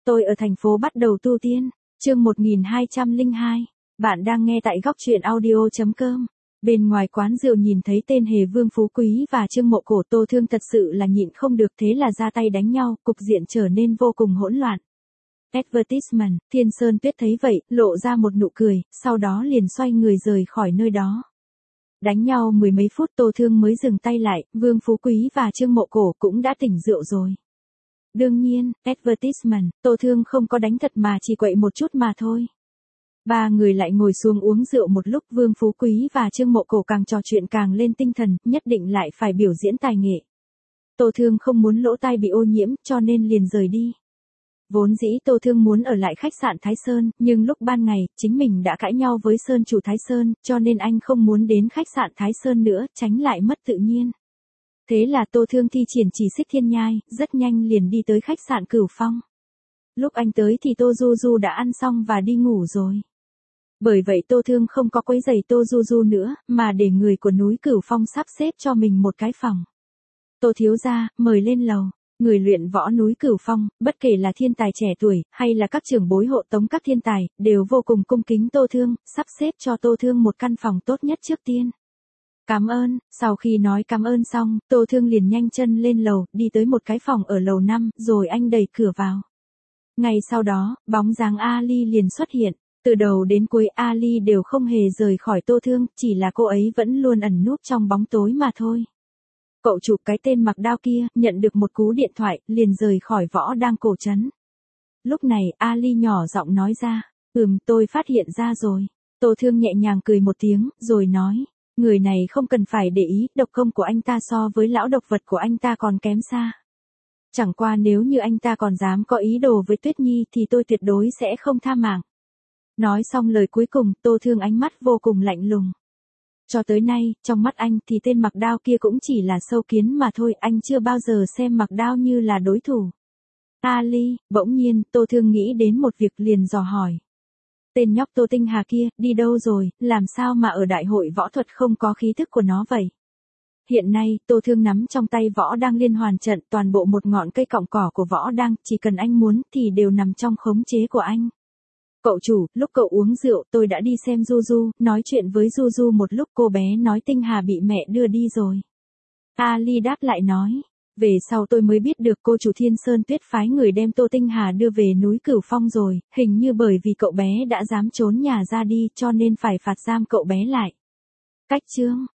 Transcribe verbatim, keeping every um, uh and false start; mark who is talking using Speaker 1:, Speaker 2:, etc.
Speaker 1: Tôi ở thành phố bắt đầu tu tiên. Chương một nghìn hai trăm lẻ hai. Bạn đang nghe tại góc truyện audio chấm com. Bên ngoài quán rượu nhìn thấy tên hề Vương Phú Quý và Trương Mộ Cổ, Tô Thương thật sự là nhịn không được, thế là ra tay đánh nhau, cục diện trở nên vô cùng hỗn loạn. Advertisement, Thiên Sơn Tuyết thấy vậy, lộ ra một nụ cười, sau đó liền xoay người rời khỏi nơi đó. Đánh nhau mười mấy phút Tô Thương mới dừng tay lại, Vương Phú Quý và Trương Mộ Cổ cũng đã tỉnh rượu rồi. Đương nhiên, advertisement, Tô Thương không có đánh thật mà chỉ quậy một chút mà thôi. Ba người lại ngồi xuống uống rượu một lúc, Vương Phú Quý và Trương Mộ Cổ càng trò chuyện càng lên tinh thần, nhất định lại phải biểu diễn tài nghệ. Tô Thương không muốn lỗ tai bị ô nhiễm, cho nên liền rời đi. Vốn dĩ Tô Thương muốn ở lại khách sạn Thái Sơn, nhưng lúc ban ngày, chính mình đã cãi nhau với Sơn chủ Thái Sơn, cho nên anh không muốn đến khách sạn Thái Sơn nữa, tránh lại mất tự nhiên. Thế là Tô Thương thi triển chỉ xích thiên nhai, rất nhanh liền đi tới khách sạn Cửu Phong. Lúc anh tới thì Tô Du Du đã ăn xong và đi ngủ rồi. Bởi vậy Tô Thương không có quấy rầy Tô Du Du nữa, mà để người của núi Cửu Phong sắp xếp cho mình một cái phòng. Tô thiếu gia, mời lên lầu. Người luyện võ núi Cửu Phong, bất kể là thiên tài trẻ tuổi, hay là các trưởng bối hộ tống các thiên tài, đều vô cùng cung kính Tô Thương, sắp xếp cho Tô Thương một căn phòng tốt nhất trước tiên. Cảm ơn, sau khi nói cảm ơn xong, Tô Thương liền nhanh chân lên lầu, đi tới một cái phòng ở lầu năm, rồi anh đẩy cửa vào. Ngay sau đó, bóng dáng Ali liền xuất hiện. Từ đầu đến cuối Ali đều không hề rời khỏi Tô Thương, chỉ là cô ấy vẫn luôn ẩn núp trong bóng tối mà thôi. Cậu chụp cái tên mặc đao kia, nhận được một cú điện thoại, liền rời khỏi võ đang cổ trấn. Lúc này, Ali nhỏ giọng nói ra, ừm, tôi phát hiện ra rồi. Tô Thương nhẹ nhàng cười một tiếng, rồi nói, người này không cần phải để ý, độc công của anh ta so với lão độc vật của anh ta còn kém xa. Chẳng qua nếu như anh ta còn dám có ý đồ với Tuyết Nhi thì tôi tuyệt đối sẽ không tha mạng. Nói xong lời cuối cùng, Tô Thương ánh mắt vô cùng lạnh lùng. Cho tới nay, trong mắt anh thì tên mặc đao kia cũng chỉ là sâu kiến mà thôi, anh chưa bao giờ xem mặc đao như là đối thủ. Ali, bỗng nhiên, Tô Thương nghĩ đến một việc liền dò hỏi. Tên nhóc Tô Tinh Hà kia, đi đâu rồi, làm sao mà ở đại hội võ thuật không có khí thức của nó vậy? Hiện nay, Tô Thương nắm trong tay võ đang liên hoàn trận, toàn bộ một ngọn cây cọng cỏ của võ đang, chỉ cần anh muốn thì đều nằm trong khống chế của anh. Cậu chủ, lúc cậu uống rượu, tôi đã đi xem Du Du, nói chuyện với Du Du một lúc, cô bé nói Tinh Hà bị mẹ đưa đi rồi. Ali đáp lại nói, về sau tôi mới biết được cô chủ Thiên Sơn Tuyết phái người đem Tô Tinh Hà đưa về núi Cửu Phong rồi, hình như bởi vì cậu bé đã dám trốn nhà ra đi cho nên phải phạt giam cậu bé lại. Cách chương